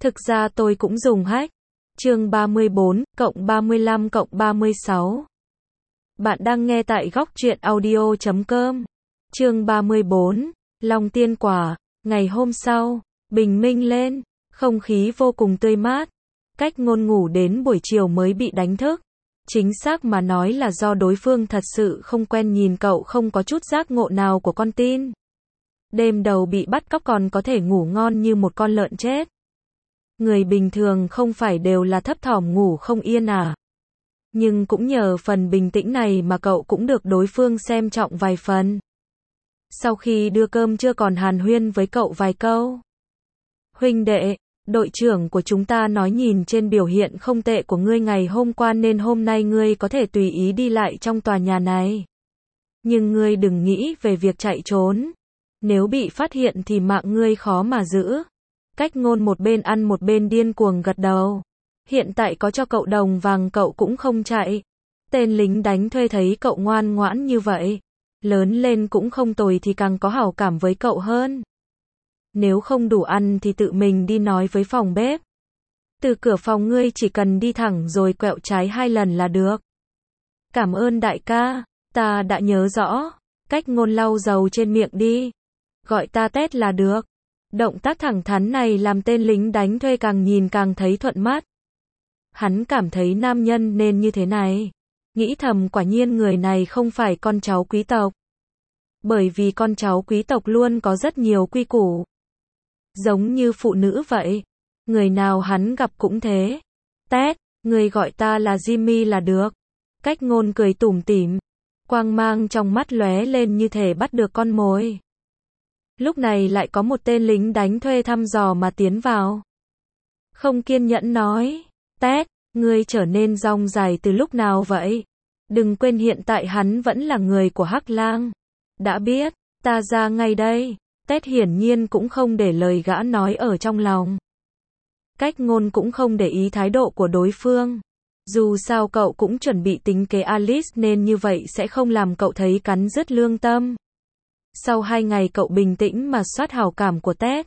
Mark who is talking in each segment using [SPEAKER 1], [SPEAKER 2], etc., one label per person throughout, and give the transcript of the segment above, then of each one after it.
[SPEAKER 1] Thực ra tôi cũng dùng hack. Chương 34, cộng 35 cộng 36. Bạn đang nghe tại góc truyện audio.com. Chương 34, Long Tiên Quả. Ngày hôm sau, bình minh lên, không khí vô cùng tươi mát. Cách Ngôn ngủ đến buổi chiều mới bị đánh thức. Chính xác mà nói là do đối phương thật sự không quen nhìn cậu không có chút giác ngộ nào của con tin. Đêm đầu bị bắt cóc còn có thể ngủ ngon như một con lợn chết. Người bình thường không phải đều là thấp thỏm ngủ không yên à. Nhưng cũng nhờ phần bình tĩnh này mà cậu cũng được đối phương xem trọng vài phần. Sau khi đưa cơm trưa còn hàn huyên với cậu vài câu. Huynh đệ, đội trưởng của chúng ta nói nhìn trên biểu hiện không tệ của ngươi ngày hôm qua nên hôm nay ngươi có thể tùy ý đi lại trong tòa nhà này. Nhưng ngươi đừng nghĩ về việc chạy trốn. Nếu bị phát hiện thì mạng ngươi khó mà giữ. Cách Ngôn một bên ăn một bên điên cuồng gật đầu. Hiện tại có cho cậu đồng vàng cậu cũng không chạy. Tên lính đánh thuê thấy cậu ngoan ngoãn như vậy, lớn lên cũng không tồi thì càng có hảo cảm với cậu hơn. Nếu không đủ ăn thì tự mình đi nói với phòng bếp. Từ cửa phòng ngươi chỉ cần đi thẳng rồi quẹo trái 2 lần là được. Cảm ơn đại ca, ta đã nhớ rõ. Cách Ngôn lau dầu trên miệng đi. Gọi ta Tét là được. Động tác thẳng thắn này làm tên lính đánh thuê càng nhìn càng thấy thuận mắt. Hắn cảm thấy nam nhân nên như thế này. Nghĩ thầm quả nhiên người này không phải con cháu quý tộc. Bởi vì con cháu quý tộc luôn có rất nhiều quy củ. Giống như phụ nữ vậy. Người nào hắn gặp cũng thế. Tét, người gọi ta là Jimmy là được. Cách Ngôn cười tủm tỉm. Quang mang trong mắt lóe lên như thể bắt được con mồi. Lúc này lại có một tên lính đánh thuê thăm dò mà tiến vào. Không kiên nhẫn nói. Tét, ngươi trở nên rong dài từ lúc nào vậy? Đừng quên hiện tại hắn vẫn là người của Hắc Lang. Đã biết, ta ra ngay đây. Tét hiển nhiên cũng không để lời gã nói ở trong lòng. Cách Ngôn cũng không để ý thái độ của đối phương. Dù sao cậu cũng chuẩn bị tính kế Alice nên như vậy sẽ không làm cậu thấy cắn rứt lương tâm. Sau 2 ngày cậu bình tĩnh mà soát hảo cảm của Tét.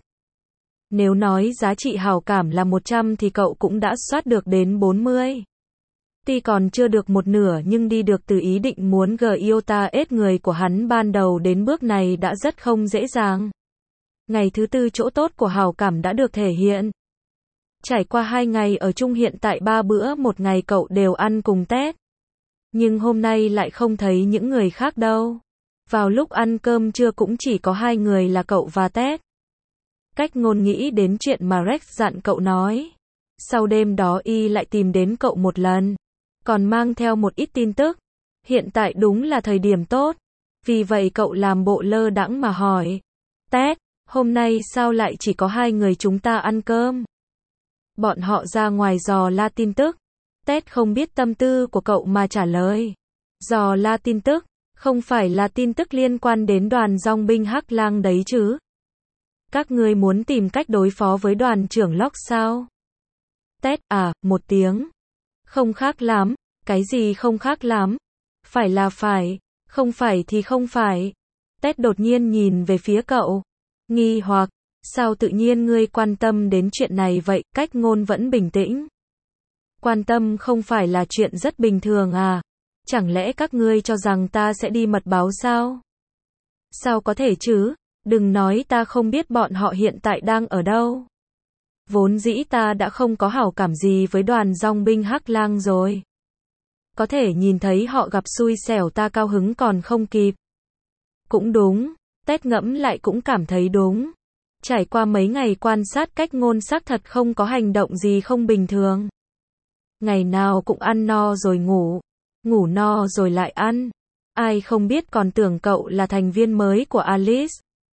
[SPEAKER 1] Nếu nói giá trị hảo cảm là 100 thì cậu cũng đã soát được đến 40. Tuy còn chưa được một nửa nhưng đi được từ ý định muốn Giota ết người của hắn ban đầu đến bước này đã rất không dễ dàng. Ngày thứ 4 chỗ tốt của hảo cảm đã được thể hiện. Trải qua 2 ngày ở chung hiện tại 3 bữa một ngày cậu đều ăn cùng Tét. Nhưng hôm nay lại không thấy những người khác đâu. Vào lúc ăn cơm trưa cũng chỉ có 2 người là cậu và Tét. Cách Ngôn nghĩ đến chuyện mà Rex dặn cậu nói. Sau đêm đó y lại tìm đến cậu một lần. Còn mang theo một ít tin tức. Hiện tại đúng là thời điểm tốt. Vì vậy cậu làm bộ lơ đãng mà hỏi. Tét, hôm nay sao lại chỉ có 2 người chúng ta ăn cơm? Bọn họ ra ngoài dò la tin tức. Tét không biết tâm tư của cậu mà trả lời. Dò la tin tức, không phải là tin tức liên quan đến đoàn dòng binh Hắc Lang đấy chứ? Các ngươi muốn tìm cách đối phó với đoàn trưởng Locke sao? Tét, một tiếng. Không khác lắm, cái gì không khác lắm? Phải là phải, không phải thì không phải. Tét đột nhiên nhìn về phía cậu. Nghi hoặc, sao tự nhiên ngươi quan tâm đến chuyện này vậy? Cách Ngôn vẫn bình tĩnh. Quan tâm không phải là chuyện rất bình thường à? Chẳng lẽ các ngươi cho rằng ta sẽ đi mật báo sao? Sao có thể chứ? Đừng nói ta không biết bọn họ hiện tại đang ở đâu. Vốn dĩ ta đã không có hảo cảm gì với đoàn dòng binh Hắc Lang rồi. Có thể nhìn thấy họ gặp xui xẻo ta cao hứng còn không kịp. Cũng đúng, Tét ngẫm lại cũng cảm thấy đúng. Trải qua mấy ngày quan sát Cách Ngôn xác thật không có hành động gì không bình thường. Ngày nào cũng ăn no rồi ngủ, ngủ no rồi lại ăn. Ai không biết còn tưởng cậu là thành viên mới của Alice.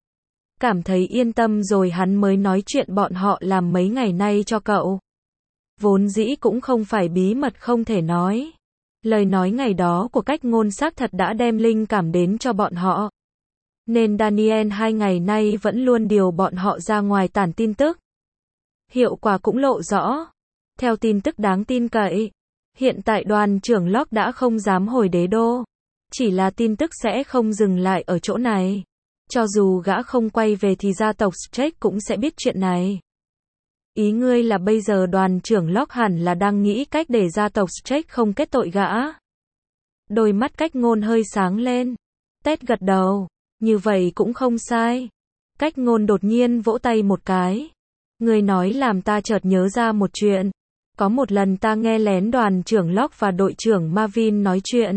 [SPEAKER 1] Cảm thấy yên tâm rồi hắn mới nói chuyện bọn họ làm mấy ngày nay cho cậu. Vốn dĩ cũng không phải bí mật không thể nói. Lời nói ngày đó của Cách Ngôn xác thật đã đem linh cảm đến cho bọn họ. Nên Daniel 2 ngày nay vẫn luôn điều bọn họ ra ngoài tản tin tức. Hiệu quả cũng lộ rõ. Theo tin tức đáng tin cậy, hiện tại đoàn trưởng Locke đã không dám hồi đế đô. Chỉ là tin tức sẽ không dừng lại ở chỗ này. Cho dù gã không quay về thì gia tộc Strake cũng sẽ biết chuyện này. Ý ngươi là bây giờ đoàn trưởng Locke hẳn là đang nghĩ cách để gia tộc Stark không kết tội gã. Đôi mắt Cách Ngôn hơi sáng lên. Ted gật đầu. Như vậy cũng không sai. Cách Ngôn đột nhiên vỗ tay một cái. Ngươi nói làm ta chợt nhớ ra một chuyện. Có một lần ta nghe lén đoàn trưởng Locke và đội trưởng Marvin nói chuyện.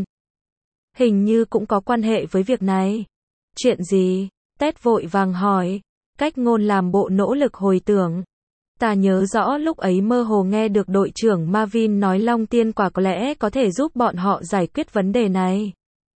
[SPEAKER 1] Hình như cũng có quan hệ với việc này. Chuyện gì? Ted vội vàng hỏi. Cách Ngôn làm bộ nỗ lực hồi tưởng. Ta nhớ rõ lúc ấy mơ hồ nghe được đội trưởng Marvin nói Long Tiên Quả có lẽ có thể giúp bọn họ giải quyết vấn đề này.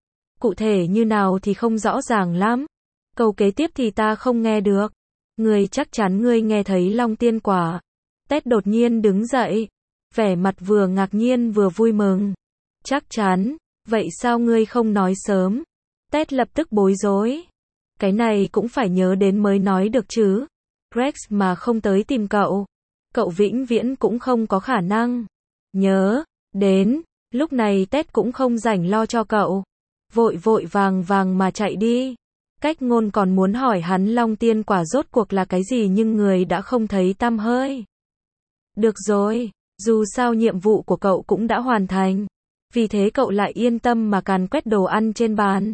[SPEAKER 1] Cụ thể như nào thì không rõ ràng lắm. Câu kế tiếp thì ta không nghe được. Ngươi chắc chắn ngươi nghe thấy Long Tiên Quả. Ted đột nhiên đứng dậy. Vẻ mặt vừa ngạc nhiên vừa vui mừng. Chắc chắn. Vậy sao ngươi không nói sớm? Ted lập tức bối rối. Cái này cũng phải nhớ đến mới nói được chứ. Rex mà không tới tìm cậu. Cậu vĩnh viễn cũng không có khả năng. Nhớ. Đến. Lúc này Ted cũng không rảnh lo cho cậu. Vội vội vàng vàng mà chạy đi. Cách Ngôn còn muốn hỏi hắn Long Tiên Quả rốt cuộc là cái gì nhưng người đã không thấy tăm hơi. Được rồi. Dù sao nhiệm vụ của cậu cũng đã hoàn thành. Vì thế cậu lại yên tâm mà càn quét đồ ăn trên bàn.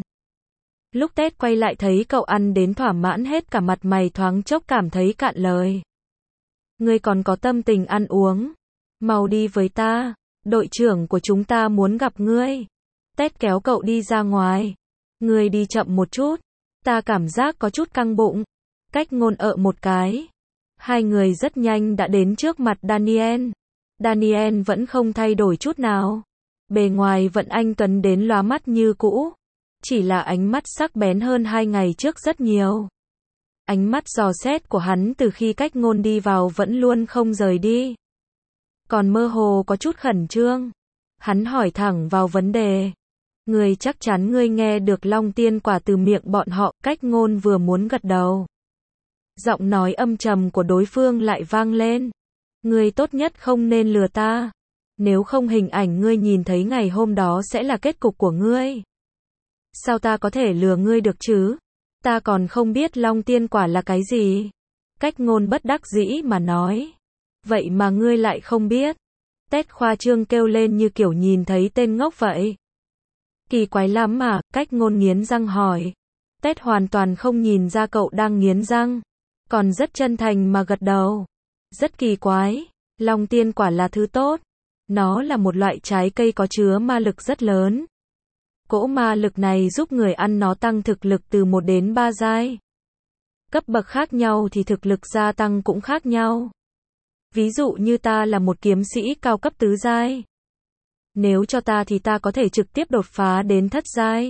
[SPEAKER 1] Lúc Ted quay lại thấy cậu ăn đến thỏa mãn hết cả mặt mày thoáng chốc cảm thấy cạn lời. Ngươi còn có tâm tình ăn uống. Mau đi với ta. Đội trưởng của chúng ta muốn gặp ngươi. Ted kéo cậu đi ra ngoài. Ngươi đi chậm một chút. Ta cảm giác có chút căng bụng. Cách Ngôn một cái. Hai người rất nhanh đã đến trước mặt Daniel. Daniel vẫn không thay đổi chút nào. Bề ngoài vẫn anh tuấn đến lóa mắt như cũ. Chỉ là ánh mắt sắc bén hơn 2 ngày trước rất nhiều. Ánh mắt dò xét của hắn từ khi Cách Ngôn đi vào vẫn luôn không rời đi. Còn mơ hồ có chút khẩn trương. Hắn hỏi thẳng vào vấn đề. Ngươi chắc chắn ngươi nghe được Long Tiên Quả từ miệng bọn họ. Cách Ngôn vừa muốn gật đầu. Giọng nói âm trầm của đối phương lại vang lên. Ngươi tốt nhất không nên lừa ta. Nếu không hình ảnh ngươi nhìn thấy ngày hôm đó sẽ là kết cục của ngươi. Sao ta có thể lừa ngươi được chứ? Ta còn không biết Long Tiên Quả là cái gì. Cách Ngôn bất đắc dĩ mà nói. Vậy mà ngươi lại không biết. Ted khoa trương kêu lên như kiểu nhìn thấy tên ngốc vậy. Kỳ quái lắm mà, Cách Ngôn nghiến răng hỏi. Ted hoàn toàn không nhìn ra cậu đang nghiến răng. Còn rất chân thành mà gật đầu. Rất kỳ quái. Long Tiên Quả là thứ tốt. Nó là một loại trái cây có chứa ma lực rất lớn. Cỗ ma lực này giúp người ăn nó tăng thực lực từ 1 đến 3 giai. Cấp bậc khác nhau thì thực lực gia tăng cũng khác nhau. Ví dụ như ta là một kiếm sĩ cao cấp tứ giai. Nếu cho ta thì ta có thể trực tiếp đột phá đến thất giai.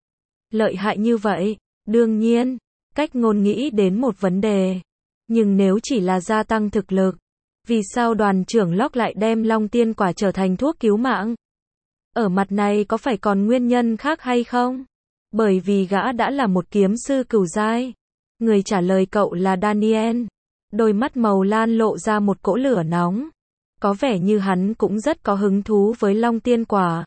[SPEAKER 1] Lợi hại như vậy, đương nhiên, Cách Ngôn nghĩ đến một vấn đề. Nhưng nếu chỉ là gia tăng thực lực, vì sao đoàn trưởng Locke lại đem Long Tiên Quả trở thành thuốc cứu mạng? Ở mặt này có phải còn nguyên nhân khác hay không? Bởi vì gã đã là một kiếm sư cửu giai. Người trả lời cậu là Daniel. Đôi mắt màu lan lộ ra một cỗ lửa nóng. Có vẻ như hắn cũng rất có hứng thú với Long Tiên Quả.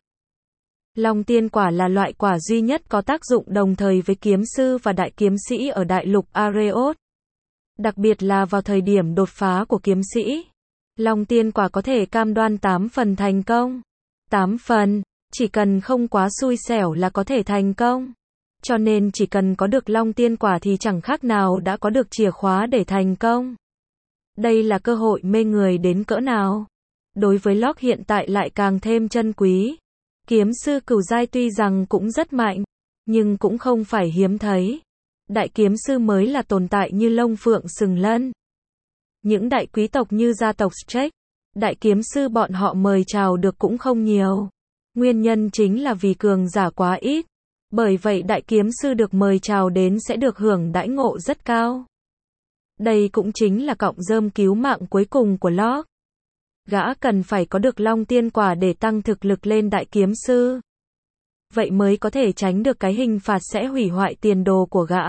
[SPEAKER 1] Long Tiên Quả là loại quả duy nhất có tác dụng đồng thời với kiếm sư và đại kiếm sĩ ở đại lục Areos. Đặc biệt là vào thời điểm đột phá của kiếm sĩ. Long Tiên Quả có thể cam đoan 8 phần thành công. 8 phần, chỉ cần không quá xui xẻo là có thể thành công. Cho nên chỉ cần có được Long Tiên Quả thì chẳng khác nào đã có được chìa khóa để thành công. Đây là cơ hội mê người đến cỡ nào. Đối với Locke hiện tại lại càng thêm chân quý. Kiếm sư cửu giai tuy rằng cũng rất mạnh, nhưng cũng không phải hiếm thấy. Đại kiếm sư mới là tồn tại như lông phượng sừng lân. Những đại quý tộc như gia tộc Stark, đại kiếm sư bọn họ mời chào được cũng không nhiều. Nguyên nhân chính là vì cường giả quá ít. Bởi vậy đại kiếm sư được mời chào đến sẽ được hưởng đãi ngộ rất cao. Đây cũng chính là cọng rơm cứu mạng cuối cùng của Locke. Gã cần phải có được Long Tiên Quả để tăng thực lực lên đại kiếm sư. Vậy mới có thể tránh được cái hình phạt sẽ hủy hoại tiền đồ của gã.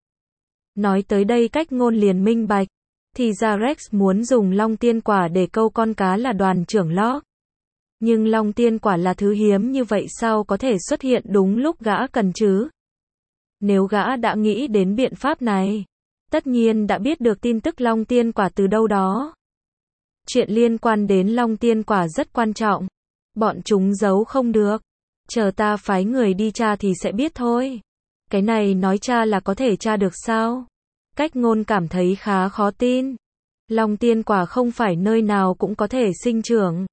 [SPEAKER 1] Nói tới đây Cách Ngôn liền minh bạch. Thì ra Rex muốn dùng Long Tiên Quả để câu con cá là đoàn trưởng Locke. Nhưng Long Tiên Quả là thứ hiếm như vậy sao có thể xuất hiện đúng lúc gã cần chứ? Nếu gã đã nghĩ đến biện pháp này, tất nhiên đã biết được tin tức Long Tiên Quả từ đâu đó. Chuyện liên quan đến Long Tiên Quả rất quan trọng. Bọn chúng giấu không được. Chờ ta phái người đi tra thì sẽ biết thôi. Cái này nói tra là có thể tra được sao? Cách Ngôn cảm thấy khá khó tin. Long Tiên Quả không phải nơi nào cũng có thể sinh trưởng.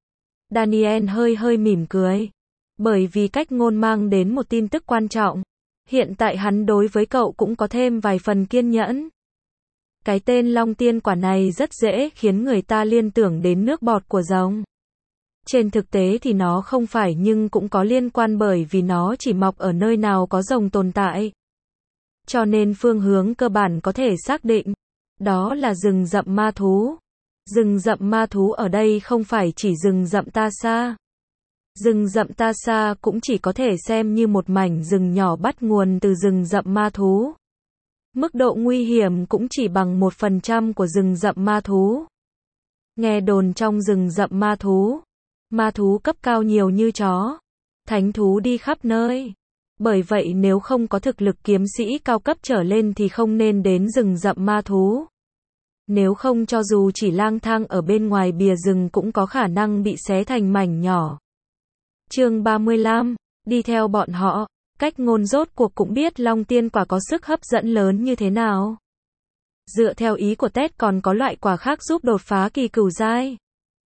[SPEAKER 1] Daniel hơi mỉm cười. Bởi vì Cách Ngôn mang đến một tin tức quan trọng. Hiện tại hắn đối với cậu cũng có thêm vài phần kiên nhẫn. Cái tên Long Tiên Quả này rất dễ khiến người ta liên tưởng đến nước bọt của rồng. Trên thực tế thì nó không phải, nhưng cũng có liên quan bởi vì nó chỉ mọc ở nơi nào có rồng tồn tại. Cho nên phương hướng cơ bản có thể xác định. Đó là rừng rậm ma thú. Rừng rậm ma thú ở đây không phải chỉ rừng rậm Tasa. Rừng rậm Tasa cũng chỉ có thể xem như một mảnh rừng nhỏ bắt nguồn từ rừng rậm ma thú. Mức độ nguy hiểm cũng chỉ bằng 1% của rừng rậm ma thú. Nghe đồn trong rừng rậm ma thú cấp cao nhiều như chó, thánh thú đi khắp nơi. Bởi vậy nếu không có thực lực kiếm sĩ cao cấp trở lên thì không nên đến rừng rậm ma thú. Nếu không cho dù chỉ lang thang ở bên ngoài bìa rừng cũng có khả năng bị xé thành mảnh nhỏ. Chương 35, đi theo bọn họ. Cách Ngôn rốt cuộc cũng biết Long Tiên Quả có sức hấp dẫn lớn như thế nào. Dựa theo ý của Ted còn có loại quả khác giúp đột phá kỳ cửu giai.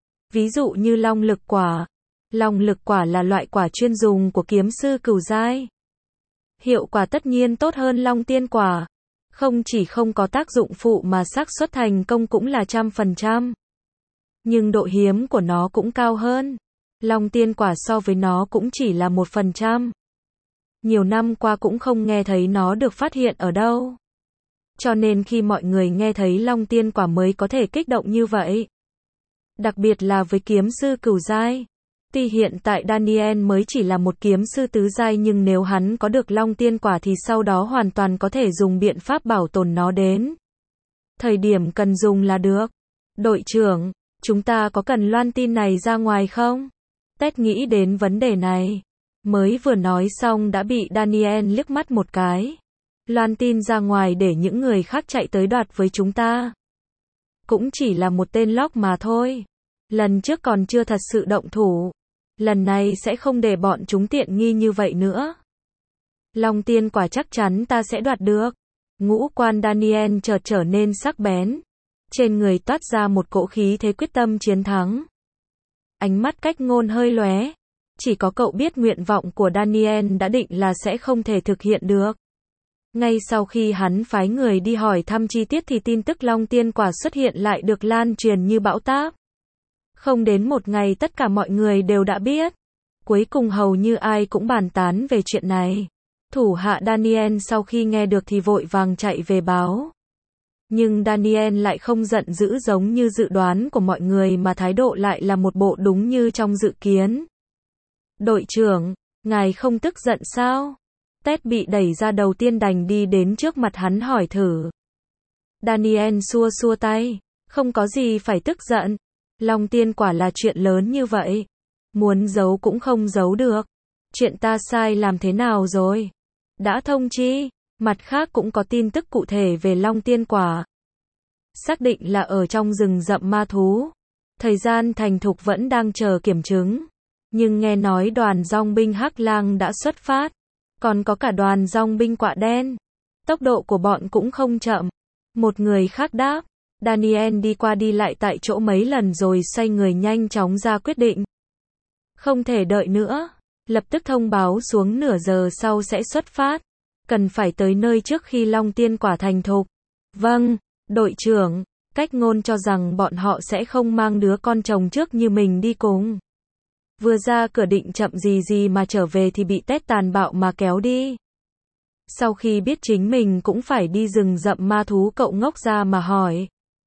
[SPEAKER 1] Ví dụ như Long Lực Quả. Long Lực Quả là loại quả chuyên dùng của kiếm sư cửu giai. Hiệu quả tất nhiên tốt hơn Long Tiên Quả. Không chỉ không có tác dụng phụ mà xác suất thành công cũng là 100%. Nhưng độ hiếm của nó cũng cao hơn. Long Tiên Quả so với nó cũng chỉ là 1%. Nhiều năm qua cũng không nghe thấy nó được phát hiện ở đâu. Cho nên khi mọi người nghe thấy Long Tiên Quả mới có thể kích động như vậy. Đặc biệt là với kiếm sư cửu giai. Tuy hiện tại Daniel mới chỉ là một kiếm sư tứ giai nhưng nếu hắn có được Long Tiên Quả thì sau đó hoàn toàn có thể dùng biện pháp bảo tồn nó đến thời điểm cần dùng là được. Đội trưởng, chúng ta có cần loan tin này ra ngoài không? Ted nghĩ đến vấn đề này. Mới vừa nói xong đã bị Daniel liếc mắt một cái. Loan tin ra ngoài để những người khác chạy tới đoạt với chúng ta. Cũng chỉ là một tên lóc mà thôi. Lần trước còn chưa thật sự động thủ. Lần này sẽ không để bọn chúng tiện nghi như vậy nữa. Long Tiên Quả chắc chắn ta sẽ đoạt được. Ngũ quan Daniel chợt trở nên sắc bén. Trên người toát ra một cỗ khí thế quyết tâm chiến thắng. Ánh mắt Cách Ngôn hơi lóe. Chỉ có cậu biết nguyện vọng của Daniel đã định là sẽ không thể thực hiện được. Ngay sau khi hắn phái người đi hỏi thăm chi tiết thì tin tức Long Tiên Quả xuất hiện lại được lan truyền như bão táp. Không đến một ngày tất cả mọi người đều đã biết. Cuối cùng hầu như ai cũng bàn tán về chuyện này. Thủ hạ Daniel sau khi nghe được thì vội vàng chạy về báo. Nhưng Daniel lại không giận dữ giống như dự đoán của mọi người mà thái độ lại là một bộ đúng như trong dự kiến. Đội trưởng, ngài không tức giận sao? Ted bị đẩy ra đầu tiên đành đi đến trước mặt hắn hỏi thử. Daniel xua tay, không có gì phải tức giận. Long Tiên Quả là chuyện lớn như vậy. Muốn giấu cũng không giấu được. Chuyện ta sai làm thế nào rồi? Đã thông chi. Mặt khác cũng có tin tức cụ thể về Long Tiên Quả. Xác định là ở trong rừng rậm ma thú. Thời gian thành thục vẫn đang chờ kiểm chứng. Nhưng nghe nói đoàn dòng binh Hắc Lang đã xuất phát. Còn có cả đoàn dòng binh Quạ Đen. Tốc độ của bọn cũng không chậm. Một người khác đáp. Daniel đi qua đi lại tại chỗ mấy lần rồi xoay người nhanh chóng ra quyết định. Không thể đợi nữa. Lập tức thông báo xuống nửa giờ sau sẽ xuất phát. Cần phải tới nơi trước khi Long Tiên Quả thành thục. Vâng, đội trưởng. Cách Ngôn cho rằng bọn họ sẽ không mang đứa con chồng trước như mình đi cùng. Vừa ra cửa định chậm gì mà trở về thì bị Ted tàn bạo mà kéo đi. Sau khi biết chính mình cũng phải đi rừng rậm ma thú cậu ngốc ra mà hỏi.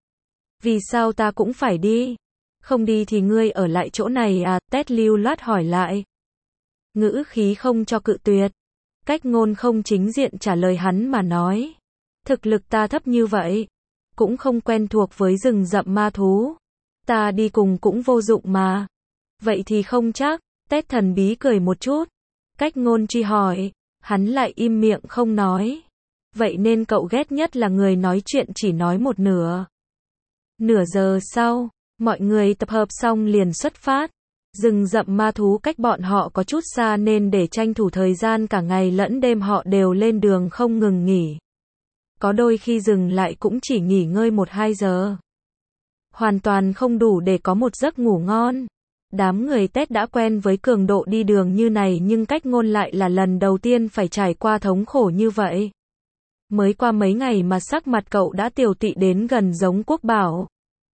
[SPEAKER 1] Vì sao ta cũng phải đi? Không đi thì ngươi ở lại chỗ này à? Ted lưu loát hỏi lại. Ngữ khí không cho cự tuyệt. Cách Ngôn không chính diện trả lời hắn mà nói. Thực lực ta thấp như vậy. Cũng không quen thuộc với rừng rậm ma thú. Ta đi cùng cũng vô dụng mà. Vậy thì không chắc. Ted thần bí cười một chút. Cách Ngôn truy hỏi. Hắn lại im miệng không nói. Vậy nên cậu ghét nhất là người nói chuyện chỉ nói một nửa. Nửa giờ sau, Mọi người tập hợp xong liền xuất phát. Rừng rậm ma thú cách bọn họ có chút xa nên để tranh thủ thời gian cả ngày lẫn đêm họ đều lên đường không ngừng nghỉ. Có đôi khi dừng lại cũng chỉ nghỉ ngơi 1-2 giờ. Hoàn toàn không đủ để có một giấc ngủ ngon. Đám người Ted đã quen với cường độ đi đường như này nhưng Cách Ngôn lại là lần đầu tiên phải trải qua thống khổ như vậy. Mới qua mấy ngày mà sắc mặt cậu đã tiều tụy đến gần giống Quốc Bảo.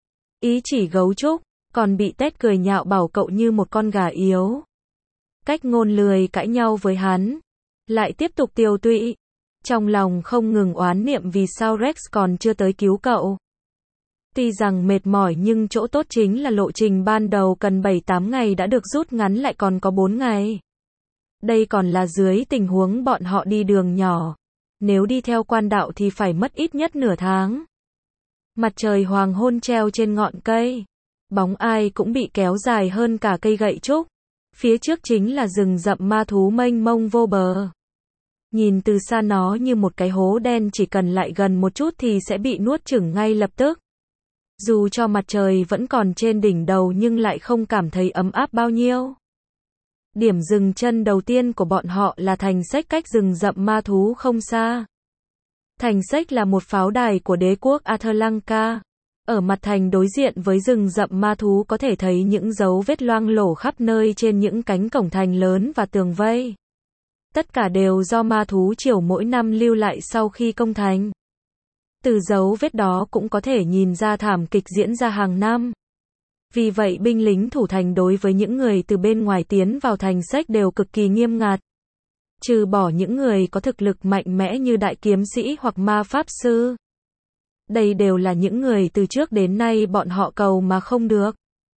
[SPEAKER 1] Ý chỉ gấu trúc, còn bị Ted cười nhạo bảo cậu như một con gà yếu. Cách Ngôn lười cãi nhau với hắn, lại tiếp tục tiều tụy. Trong lòng không ngừng oán niệm vì sao Rex còn chưa tới cứu cậu. Tuy rằng mệt mỏi nhưng chỗ tốt chính là lộ trình ban đầu cần 7-8 ngày đã được rút ngắn lại còn có 4 ngày. Đây còn là dưới tình huống bọn họ đi đường nhỏ. Nếu đi theo quan đạo thì phải mất ít nhất nửa tháng. Mặt trời hoàng hôn treo trên ngọn cây. Bóng ai cũng bị kéo dài hơn cả cây gậy trúc. Phía trước chính là rừng rậm ma thú mênh mông vô bờ. Nhìn từ xa nó như một cái hố đen, chỉ cần lại gần một chút thì sẽ bị nuốt chửng ngay lập tức. Dù cho mặt trời vẫn còn trên đỉnh đầu nhưng lại không cảm thấy ấm áp bao nhiêu. Điểm dừng chân đầu tiên của bọn họ là thành Sách cách rừng rậm ma thú không xa. Thành Sách là một pháo đài của đế quốc Atlanka. Ở mặt thành đối diện với rừng rậm ma thú có thể thấy những dấu vết loang lổ khắp nơi trên những cánh cổng thành lớn và tường vây. Tất cả đều do ma thú triều mỗi năm lưu lại sau khi công thành. Từ dấu vết đó cũng có thể nhìn ra thảm kịch diễn ra hàng năm. Vì vậy binh lính thủ thành đối với những người từ bên ngoài tiến vào thành Sách đều cực kỳ nghiêm ngặt. Trừ bỏ những người có thực lực mạnh mẽ như đại kiếm sĩ hoặc ma pháp sư. Đây đều là những người từ trước đến nay bọn họ cầu mà không được.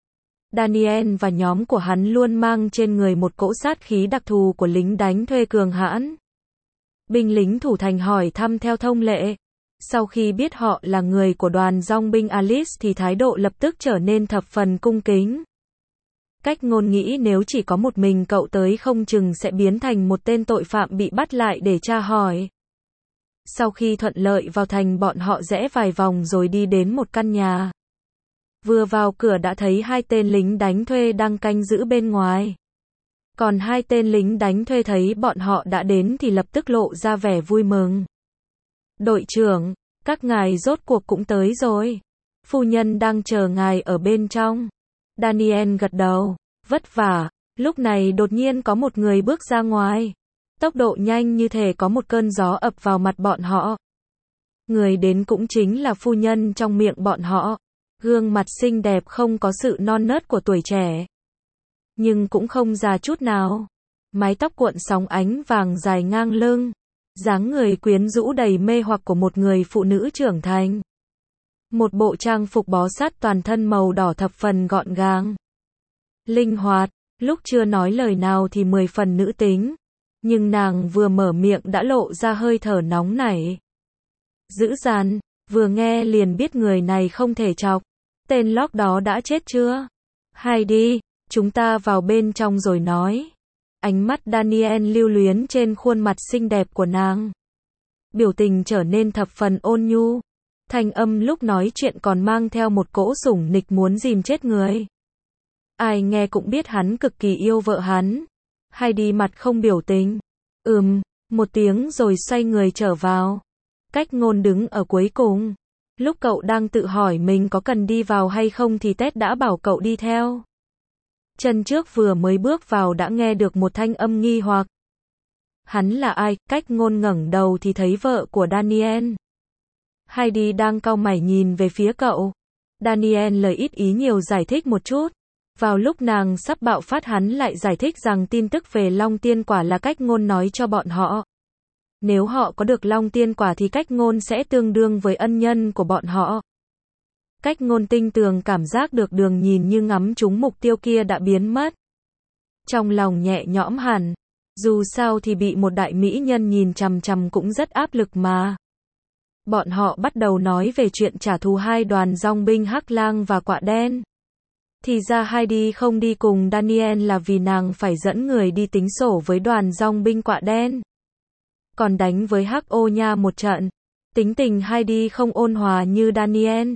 [SPEAKER 1] Daniel và nhóm của hắn luôn mang trên người một cỗ sát khí đặc thù của lính đánh thuê cường hãn. Binh lính thủ thành hỏi thăm theo thông lệ. Sau khi biết họ là người của đoàn dong binh Alice thì thái độ lập tức trở nên thập phần cung kính. Cách Ngôn nghĩ nếu chỉ có một mình cậu tới không chừng sẽ biến thành một tên tội phạm bị bắt lại để tra hỏi. Sau khi thuận lợi vào thành bọn họ rẽ vài vòng rồi đi đến một căn nhà. Vừa vào cửa đã thấy 2 tên lính đánh thuê đang canh giữ bên ngoài. Còn 2 tên lính đánh thuê thấy bọn họ đã đến thì lập tức lộ ra vẻ vui mừng. Đội trưởng, các ngài rốt cuộc cũng tới rồi. Phu nhân đang chờ ngài ở bên trong. Daniel gật đầu, vất vả. Lúc này đột nhiên có một người bước ra ngoài. Tốc độ nhanh như thể có một cơn gió ập vào mặt bọn họ. Người đến cũng chính là phu nhân trong miệng bọn họ. Gương mặt xinh đẹp không có sự non nớt của tuổi trẻ. Nhưng cũng không già chút nào. Mái tóc cuộn sóng ánh vàng dài ngang lưng. Dáng người quyến rũ đầy mê hoặc của một người phụ nữ trưởng thành. Một bộ trang phục bó sát toàn thân màu đỏ thập phần gọn gàng. Linh hoạt, lúc chưa nói lời nào thì 10 phần nữ tính. Nhưng nàng vừa mở miệng đã lộ ra hơi thở nóng nảy. Dữ dằn, vừa nghe liền biết người này không thể chọc. Tên lóc đó đã chết chưa? Hay đi, chúng ta vào bên trong rồi nói. Ánh mắt Daniel lưu luyến trên khuôn mặt xinh đẹp của nàng. Biểu tình trở nên thập phần ôn nhu. Thanh âm lúc nói chuyện còn mang theo một cỗ sủng nịch muốn dìm chết người. Ai nghe cũng biết hắn cực kỳ yêu vợ hắn. Hay đi mặt không biểu tình. Một tiếng rồi xoay người trở vào. Cách Ngôn đứng ở cuối cùng. Lúc cậu đang tự hỏi mình có cần đi vào hay không thì Ted đã bảo cậu đi theo. Chân trước vừa mới bước vào đã nghe được một thanh âm nghi hoặc. Hắn là ai? Cách Ngôn ngẩng đầu thì thấy vợ của Daniel. Heidi đang cau mày nhìn về phía cậu. Daniel lời ít ý nhiều giải thích một chút. Vào lúc nàng sắp bạo phát hắn lại giải thích rằng tin tức về Long Tiên Quả là Cách Ngôn nói cho bọn họ. Nếu họ có được Long Tiên Quả thì Cách Ngôn sẽ tương đương với ân nhân của bọn họ. Cách Ngôn tinh tường cảm giác được đường nhìn như ngắm trúng mục tiêu kia đã biến mất. Trong lòng nhẹ nhõm hẳn. Dù sao thì bị một đại mỹ nhân nhìn chằm chằm cũng rất áp lực mà. Bọn họ bắt đầu nói về chuyện trả thù 2 đoàn dong binh Hắc Lang và Quạ Đen. Thì ra Heidi không đi cùng Daniel là vì nàng phải dẫn người đi tính sổ với đoàn dong binh Quạ Đen. Còn đánh với Hắc Ô Nha một trận. Tính tình Heidi không ôn hòa như Daniel.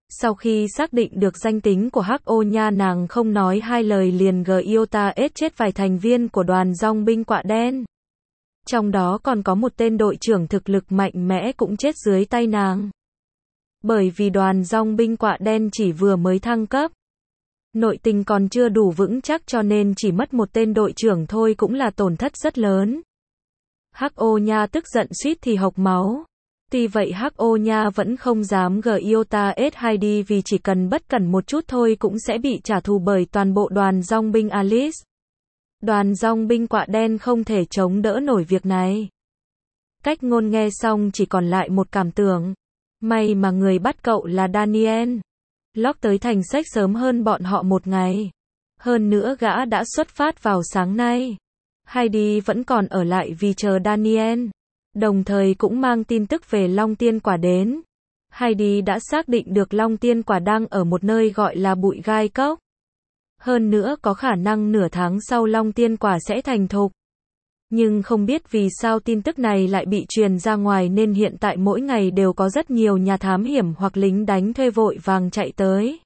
[SPEAKER 1] Sau khi xác định được danh tính của Hắc Ô Nha, nàng không nói hai lời liền Gyota-S chết vài thành viên của đoàn dòng binh quạ đen. Trong đó còn có một tên đội trưởng thực lực mạnh mẽ cũng chết dưới tay nàng. Bởi vì đoàn dòng binh quạ đen chỉ vừa mới thăng cấp. Nội tình còn chưa đủ vững chắc cho nên chỉ mất một tên đội trưởng thôi cũng là tổn thất rất lớn. Hắc Ô Nha tức giận suýt thì hộc máu. Tuy vậy Hắc Ô Nha vẫn không dám Gyota-S hay đi vì chỉ cần bất cẩn một chút thôi cũng sẽ bị trả thù bởi toàn bộ đoàn dòng binh Alice. Đoàn dòng binh quạ đen không thể chống đỡ nổi việc này. Cách Ngôn nghe xong chỉ còn lại một cảm tưởng. May mà người bắt cậu là Daniel. Locke tới thành sách sớm hơn bọn họ một ngày. Hơn nữa gã đã xuất phát vào sáng nay. Heidi vẫn còn ở lại vì chờ Daniel. Đồng thời cũng mang tin tức về Long Tiên Quả đến. Heidi đã xác định được Long Tiên Quả đang ở một nơi gọi là Bụi Gai Cốc. Hơn nữa có khả năng nửa tháng sau Long Tiên Quả sẽ thành thục. Nhưng không biết vì sao tin tức này lại bị truyền ra ngoài nên hiện tại mỗi ngày đều có rất nhiều nhà thám hiểm hoặc lính đánh thuê vội vàng chạy tới.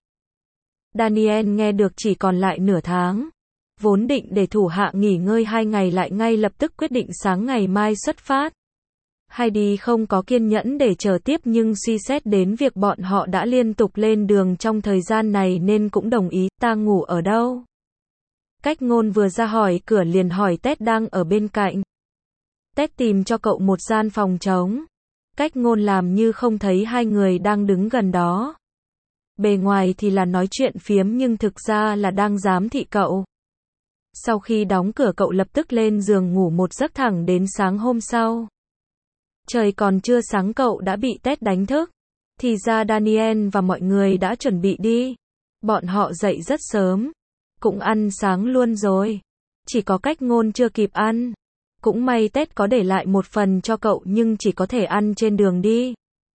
[SPEAKER 1] Daniel nghe được chỉ còn lại nửa tháng. Vốn định để thủ hạ nghỉ ngơi 2 ngày lại ngay lập tức quyết định sáng ngày mai xuất phát. Heidi không có kiên nhẫn để chờ tiếp nhưng suy xét đến việc bọn họ đã liên tục lên đường trong thời gian này nên cũng đồng ý. Ta ngủ ở đâu? Cách Ngôn vừa ra hỏi cửa liền hỏi Ted đang ở bên cạnh. Ted tìm cho cậu một gian phòng trống. Cách Ngôn làm như không thấy hai người đang đứng gần đó. Bề ngoài thì là nói chuyện phiếm nhưng thực ra là đang giám thị cậu. Sau khi đóng cửa cậu lập tức lên giường ngủ một giấc thẳng đến sáng hôm sau. Trời còn chưa sáng cậu đã bị Ted đánh thức. Thì ra Daniel và mọi người đã chuẩn bị đi. Bọn họ dậy rất sớm. Cũng ăn sáng luôn rồi. Chỉ có Cách Ngôn chưa kịp ăn. Cũng may Ted có để lại một phần cho cậu nhưng chỉ có thể ăn trên đường đi.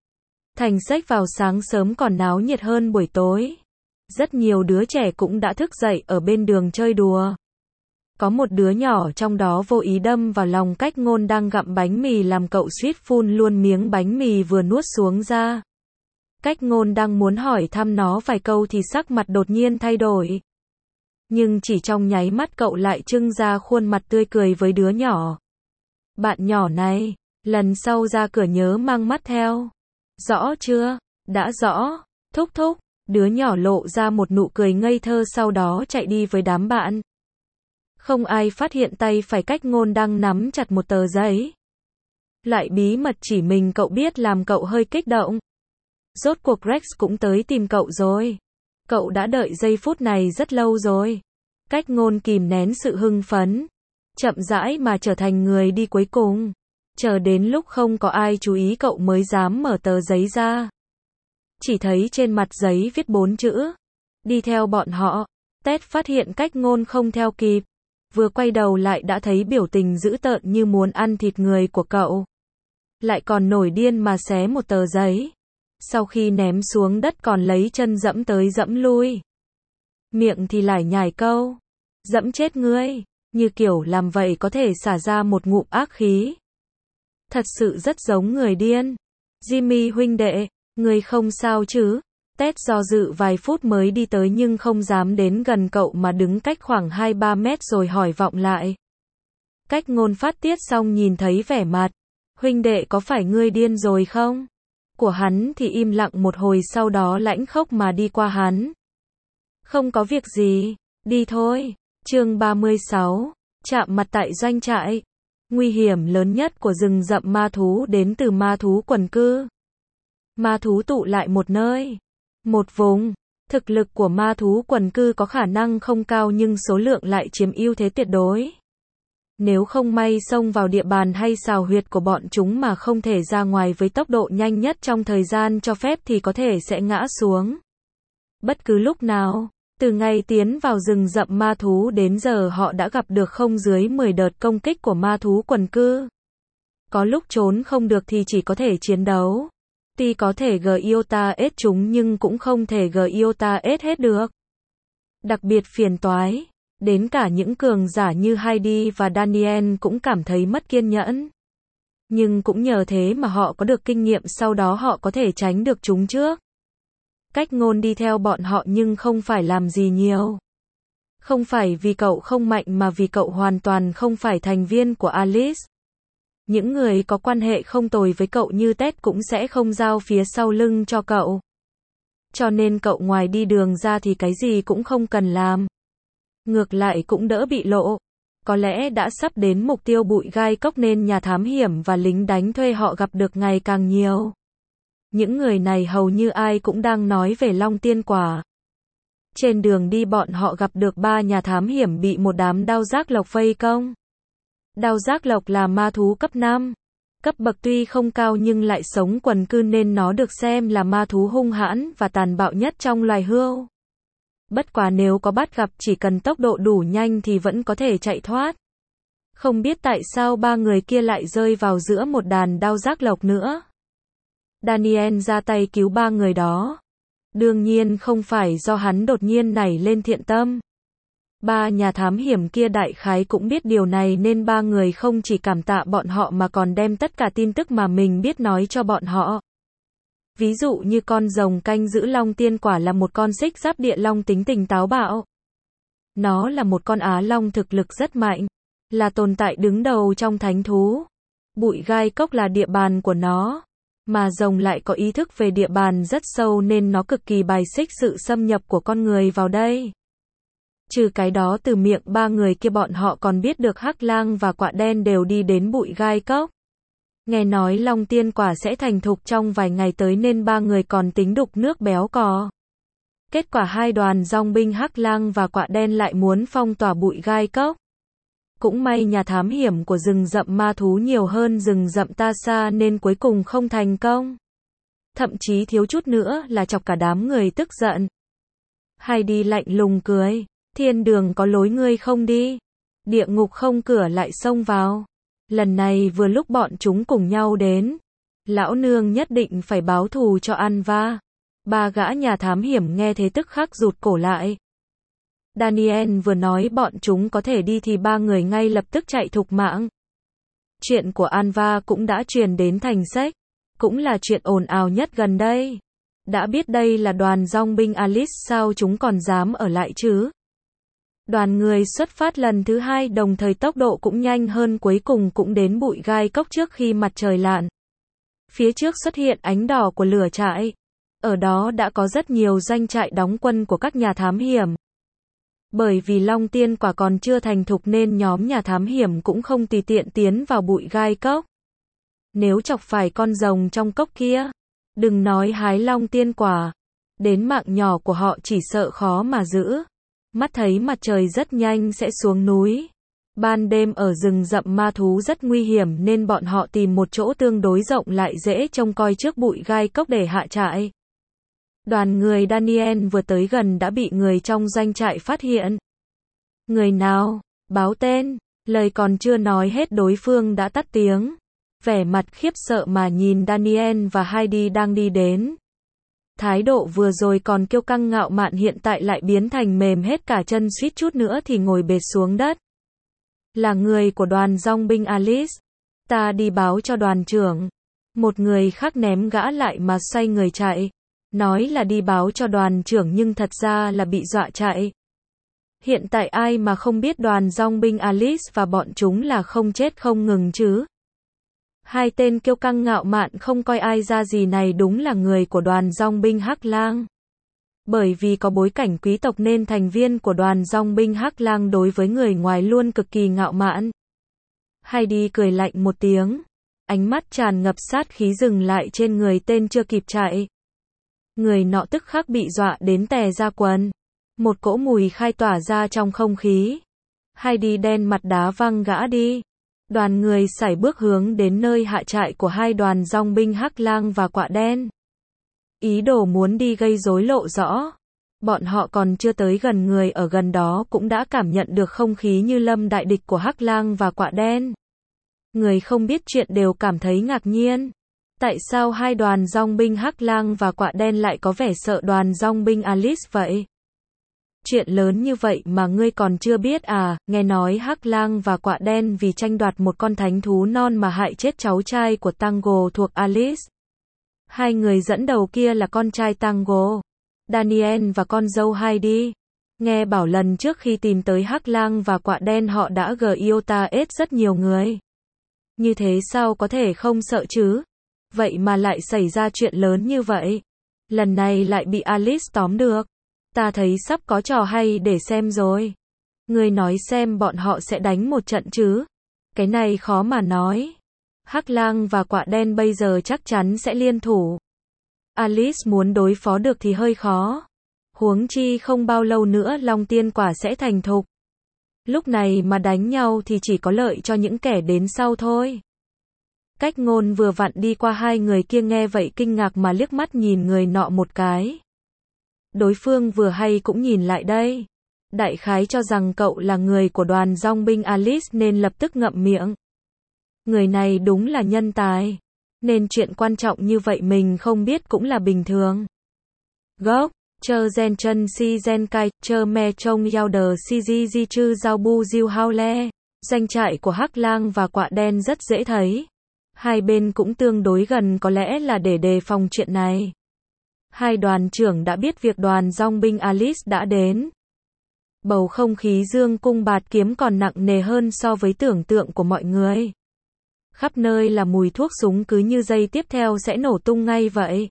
[SPEAKER 1] Thành sách vào sáng sớm còn náo nhiệt hơn buổi tối. Rất nhiều đứa trẻ cũng đã thức dậy ở bên đường chơi đùa. Có một đứa nhỏ trong đó vô ý đâm vào lòng Cách Ngôn đang gặm bánh mì làm cậu suýt phun luôn miếng bánh mì vừa nuốt xuống ra. Cách Ngôn đang muốn hỏi thăm nó vài câu thì sắc mặt đột nhiên thay đổi. Nhưng chỉ trong nháy mắt cậu lại trưng ra khuôn mặt tươi cười với đứa nhỏ. Bạn nhỏ này, lần sau ra cửa nhớ mang mắt theo. Rõ chưa? Đã rõ. Thúc thúc. Đứa nhỏ lộ ra một nụ cười ngây thơ sau đó chạy đi với đám bạn. Không ai phát hiện tay phải Cách Ngôn đang nắm chặt một tờ giấy. Lại bí mật chỉ mình cậu biết làm cậu hơi kích động. Rốt cuộc Rex cũng tới tìm cậu rồi. Cậu đã đợi giây phút này rất lâu rồi. Cách Ngôn kìm nén sự hưng phấn. Chậm rãi mà trở thành người đi cuối cùng. Chờ đến lúc không có ai chú ý cậu mới dám mở tờ giấy ra. Chỉ thấy trên mặt giấy viết 4 chữ. Đi theo bọn họ. Ted phát hiện Cách Ngôn không theo kịp. Vừa quay đầu lại đã thấy biểu tình dữ tợn như muốn ăn thịt người của cậu. Lại còn nổi điên mà xé một tờ giấy. Sau khi ném xuống đất còn lấy chân dẫm tới dẫm lui. Miệng thì lải nhải câu. Dẫm chết ngươi. Như kiểu làm vậy có thể xả ra một ngụm ác khí. Thật sự rất giống người điên. Jimmy huynh đệ, ngươi không sao chứ? Ted do dự vài phút mới đi tới nhưng không dám đến gần cậu mà đứng cách khoảng 2-3 mét rồi hỏi vọng lại. Cách Ngôn phát tiết xong nhìn thấy vẻ mặt. Huynh đệ có phải ngươi điên rồi không? Của hắn thì im lặng một hồi sau đó lãnh khốc mà đi qua hắn. Không có việc gì, đi thôi. Chương 36, chạm mặt tại doanh trại. Nguy hiểm lớn nhất của rừng rậm ma thú đến từ ma thú quần cư. Ma thú tụ lại một nơi. Một vùng. Thực lực của ma thú quần cư có khả năng không cao nhưng số lượng lại chiếm ưu thế tuyệt đối. Nếu không may xông vào địa bàn hay xào huyệt của bọn chúng mà không thể ra ngoài với tốc độ nhanh nhất trong thời gian cho phép thì có thể sẽ ngã xuống. Bất cứ lúc nào, từ ngày tiến vào rừng rậm ma thú đến giờ họ đã gặp được không dưới 10 đợt công kích của ma thú quần cư. Có lúc trốn không được thì chỉ có thể chiến đấu. Tuy có thể Gyota-S chúng nhưng cũng không thể Gyota-S hết được. Đặc biệt phiền toái. Đến cả những cường giả như Heidi và Daniel cũng cảm thấy mất kiên nhẫn. Nhưng cũng nhờ thế mà họ có được kinh nghiệm sau đó họ có thể tránh được chúng trước. Cách ngôn đi theo bọn họ nhưng không phải làm gì nhiều. Không phải vì cậu không mạnh mà vì cậu hoàn toàn không phải thành viên của Alice. Những người có quan hệ không tồi với cậu như Ted cũng sẽ không giao phía sau lưng cho cậu. Cho nên cậu ngoài đi đường ra thì cái gì cũng không cần làm. Ngược lại cũng đỡ bị lộ. Có lẽ đã sắp đến mục tiêu bụi gai cốc nên nhà thám hiểm và lính đánh thuê họ gặp được ngày càng nhiều. Những người này hầu như ai cũng đang nói về Long Tiên Quả. Trên đường đi bọn họ gặp được 3 nhà thám hiểm bị một đám đao giác lộc vây công. Đao giác lộc là ma thú cấp 5. Cấp bậc tuy không cao nhưng lại sống quần cư nên nó được xem là ma thú hung hãn và tàn bạo nhất trong loài hươu. Bất quá nếu có bắt gặp chỉ cần tốc độ đủ nhanh thì vẫn có thể chạy thoát. Không biết tại sao 3 người kia lại rơi vào giữa một đàn đao giác lộc nữa. Daniel ra tay cứu 3 người đó. Đương nhiên không phải do hắn đột nhiên nảy lên thiện tâm. 3 nhà thám hiểm kia đại khái cũng biết điều này nên 3 người không chỉ cảm tạ bọn họ mà còn đem tất cả tin tức mà mình biết nói cho bọn họ. Ví dụ như con rồng canh giữ Long Tiên Quả là một con xích giáp địa long tính tình táo bạo. Nó là một con á long thực lực rất mạnh, là tồn tại đứng đầu trong thánh thú. Bụi gai cốc là địa bàn của nó, mà rồng lại có ý thức về địa bàn rất sâu nên nó cực kỳ bài xích sự xâm nhập của con người vào đây. Trừ cái đó từ miệng 3 người kia bọn họ còn biết được Hắc Lang và Quạ Đen đều đi đến bụi gai cốc. Nghe nói Long Tiên Quả sẽ thành thục trong vài ngày tới nên 3 người còn tính đục nước béo cò. Kết quả 2 đoàn dòng binh Hắc Lang và Quạ Đen lại muốn phong tỏa bụi gai cốc. Cũng may nhà thám hiểm của rừng rậm ma thú nhiều hơn rừng rậm ta xa nên cuối cùng không thành công. Thậm chí thiếu chút nữa là chọc cả đám người tức giận. Heidi lạnh lùng cười. Thiên đường có lối ngươi không đi. Địa ngục không cửa lại xông vào. Lần này vừa lúc bọn chúng cùng nhau đến. Lão nương nhất định phải báo thù cho Anva. 3 gã nhà thám hiểm nghe thế tức khắc rụt cổ lại. Daniel vừa nói bọn chúng có thể đi thì 3 người ngay lập tức chạy thục mạng. Chuyện của Anva cũng đã truyền đến thành sách. Cũng là chuyện ồn ào nhất gần đây. Đã biết đây là đoàn dòng binh Alice sao chúng còn dám ở lại chứ? Đoàn người xuất phát lần thứ 2 đồng thời tốc độ cũng nhanh hơn cuối cùng cũng đến bụi gai cốc trước khi mặt trời lặn. Phía trước xuất hiện ánh đỏ của lửa trại. Ở đó đã có rất nhiều doanh trại đóng quân của các nhà thám hiểm. Bởi vì Long Tiên Quả còn chưa thành thục nên nhóm nhà thám hiểm cũng không tùy tiện tiến vào bụi gai cốc. Nếu chọc phải con rồng trong cốc kia, đừng nói hái Long Tiên Quả, đến mạng nhỏ của họ chỉ sợ khó mà giữ. Mắt thấy mặt trời rất nhanh sẽ xuống núi. Ban đêm ở rừng rậm ma thú rất nguy hiểm nên bọn họ tìm một chỗ tương đối rộng lại dễ trông coi trước bụi gai cốc để hạ trại. Đoàn người Daniel vừa tới gần đã bị người trong doanh trại phát hiện. Người nào? Báo tên. Lời còn chưa nói hết đối phương đã tắt tiếng. Vẻ mặt khiếp sợ mà nhìn Daniel và Heidi đang đi đến. Thái độ vừa rồi còn kiêu căng ngạo mạn hiện tại lại biến thành mềm hết cả chân suýt chút nữa thì ngồi bệt xuống đất. Là người của đoàn dòng binh Alice. Ta đi báo cho đoàn trưởng. Một người khác ném gã lại mà xoay người chạy. Nói là đi báo cho đoàn trưởng nhưng thật ra là bị dọa chạy. Hiện tại ai mà không biết đoàn dòng binh Alice và bọn chúng là không chết không ngừng chứ. 2 tên kiêu căng ngạo mạn không coi ai ra gì này đúng là người của đoàn dòng binh Hắc Lang. Bởi vì có bối cảnh quý tộc nên thành viên của đoàn dòng binh Hắc Lang đối với người ngoài luôn cực kỳ ngạo mạn. Heidi cười lạnh một tiếng. Ánh mắt tràn ngập sát khí dừng lại trên người tên chưa kịp chạy. Người nọ tức khắc bị dọa đến tè ra quần. Một cỗ mùi khai tỏa ra trong không khí. Heidi đen mặt đá văng gã đi. Đoàn người sải bước hướng đến nơi hạ trại của 2 đoàn dòng binh Hắc Lang và Quạ Đen. Ý đồ muốn đi gây rối lộ rõ. Bọn họ còn chưa tới gần người ở gần đó cũng đã cảm nhận được không khí như lâm đại địch của Hắc Lang và Quạ Đen. Người không biết chuyện đều cảm thấy ngạc nhiên. Tại sao 2 đoàn dòng binh Hắc Lang và Quạ Đen lại có vẻ sợ đoàn dòng binh Alice vậy? Chuyện lớn như vậy mà ngươi còn chưa biết à? Nghe nói Hắc Lang và Quạ Đen vì tranh đoạt một con thánh thú non mà hại chết cháu trai của Tango thuộc Alice. 2 người dẫn đầu kia là con trai Tango. Daniel và con dâu Heidi. Nghe bảo lần trước khi tìm tới Hắc Lang và Quạ Đen họ đã GIOTA rất nhiều người. Như thế sao có thể không sợ chứ? Vậy mà lại xảy ra chuyện lớn như vậy. Lần này lại bị Alice tóm được. Ta thấy sắp có trò hay để xem rồi. Ngươi nói xem bọn họ sẽ đánh một trận chứ? Cái này khó mà nói. Hắc Lang và Quạ Đen bây giờ chắc chắn sẽ liên thủ. Alice muốn đối phó được thì hơi khó. Huống chi không bao lâu nữa Long Tiên Quả sẽ thành thục. Lúc này mà đánh nhau thì chỉ có lợi cho những kẻ đến sau thôi. Cách Ngôn vừa vặn đi qua hai người kia nghe vậy kinh ngạc mà liếc mắt nhìn người nọ một cái. Đối phương vừa hay cũng nhìn lại đây. Đại khái cho rằng cậu là người của đoàn dong binh Alice nên lập tức ngậm miệng. Người này đúng là nhân tài. Nên chuyện quan trọng như vậy mình không biết cũng là bình thường. Gốc, chơ gen chân si gen kai, chơ me trông yao đờ si di di chư giao bu diêu hao le. Doanh trại của Hắc Lang và Quạ Đen rất dễ thấy. Hai bên cũng tương đối gần có lẽ là để đề phòng chuyện này. Hai đoàn trưởng đã biết việc đoàn dong binh Alice đã đến. Bầu không khí dương cung bạt kiếm còn nặng nề hơn so với tưởng tượng của mọi người. Khắp nơi là mùi thuốc súng cứ như giây tiếp theo sẽ nổ tung ngay vậy.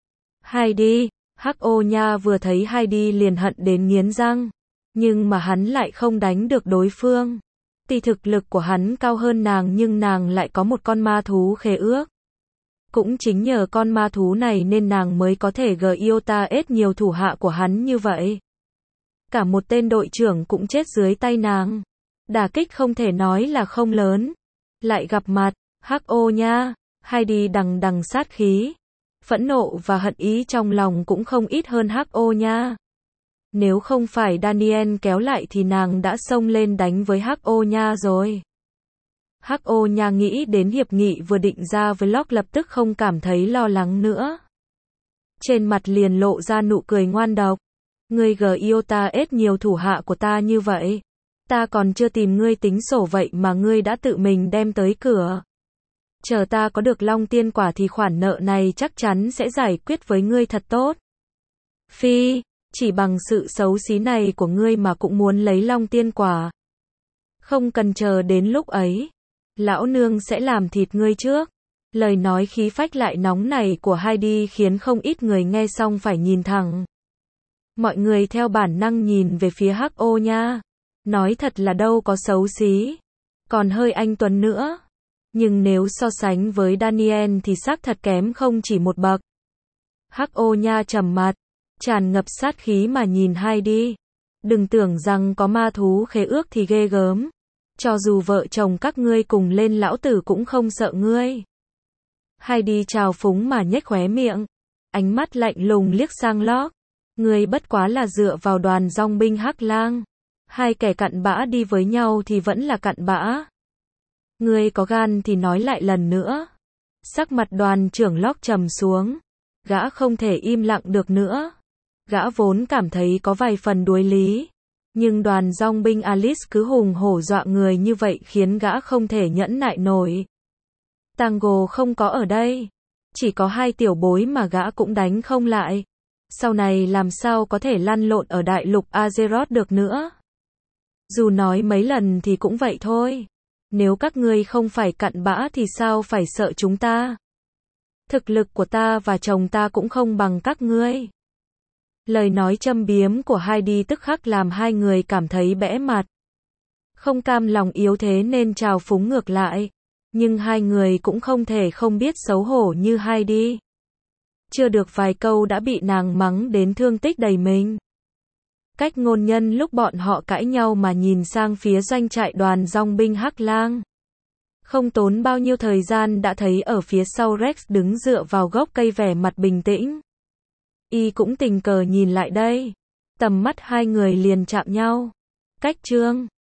[SPEAKER 1] Heidi, Hắc Ô Nha vừa thấy Heidi liền hận đến nghiến răng. Nhưng mà hắn lại không đánh được đối phương. Tuy thực lực của hắn cao hơn nàng nhưng nàng lại có một con ma thú khế ước. Cũng chính nhờ con ma thú này nên nàng mới có thể GIOTA nhiều thủ hạ của hắn như vậy. Cả một tên đội trưởng cũng chết dưới tay nàng. Đả kích không thể nói là không lớn. Lại gặp mặt, Hắc Ô Nha, Heidi đằng đằng sát khí. Phẫn nộ và hận ý trong lòng cũng không ít hơn Hắc Ô Nha. Nếu không phải Daniel kéo lại thì nàng đã xông lên đánh với Hắc Ô Nha rồi. Hắc Ô Nha nghĩ đến hiệp nghị vừa định ra với Locke lập tức không cảm thấy lo lắng nữa. Trên mặt liền lộ ra nụ cười ngoan độc. Ngươi GIOTA nhiều thủ hạ của ta như vậy. Ta còn chưa tìm ngươi tính sổ vậy mà ngươi đã tự mình đem tới cửa. Chờ ta có được Long Tiên Quả thì khoản nợ này chắc chắn sẽ giải quyết với ngươi thật tốt. Phi, chỉ bằng sự xấu xí này của ngươi mà cũng muốn lấy Long Tiên Quả. Không cần chờ đến lúc ấy. Lão nương sẽ làm thịt ngươi trước. Lời nói khí phách lại nóng này của Heidi khiến không ít người nghe xong phải nhìn thẳng. Mọi người theo bản năng nhìn về phía Hắc Ô Nha. Nói thật là đâu có xấu xí. Còn hơi anh tuấn nữa. Nhưng nếu so sánh với Daniel thì xác thật kém không chỉ một bậc. Hắc Ô Nha trầm mặt. Tràn ngập sát khí mà nhìn Heidi. Đừng tưởng rằng có ma thú khế ước thì ghê gớm. Cho dù vợ chồng các ngươi cùng lên lão tử cũng không sợ ngươi. Heidi trào phúng mà nhếch khóe miệng. Ánh mắt lạnh lùng liếc sang Locke. Ngươi bất quá là dựa vào đoàn dong binh Hắc Lang. Hai kẻ cặn bã đi với nhau thì vẫn là cặn bã. Ngươi có gan thì nói lại lần nữa. Sắc mặt đoàn trưởng Locke trầm xuống. Gã không thể im lặng được nữa. Gã vốn cảm thấy có vài phần đuối lý. Nhưng đoàn dong binh Alice cứ hùng hổ dọa người như vậy khiến gã không thể nhẫn nại nổi. Tango không có ở đây. Chỉ có hai tiểu bối mà gã cũng đánh không lại. Sau này làm sao có thể lăn lộn ở đại lục Azeroth được nữa. Dù nói mấy lần thì cũng vậy thôi. Nếu các ngươi không phải cặn bã thì sao phải sợ chúng ta. Thực lực của ta và chồng ta cũng không bằng các ngươi. Lời nói châm biếm của Heidi tức khắc làm hai người cảm thấy bẽ mặt. Không cam lòng yếu thế nên trào phúng ngược lại. Nhưng hai người cũng không thể không biết xấu hổ như Heidi. Chưa được vài câu đã bị nàng mắng đến thương tích đầy mình. Cách Ngôn nhân lúc bọn họ cãi nhau mà nhìn sang phía doanh trại đoàn dong binh Hắc Lang. Không tốn bao nhiêu thời gian đã thấy ở phía sau Rex đứng dựa vào gốc cây vẻ mặt bình tĩnh. Y cũng tình cờ nhìn lại đây. Tầm mắt hai người liền chạm nhau. Cách Trương.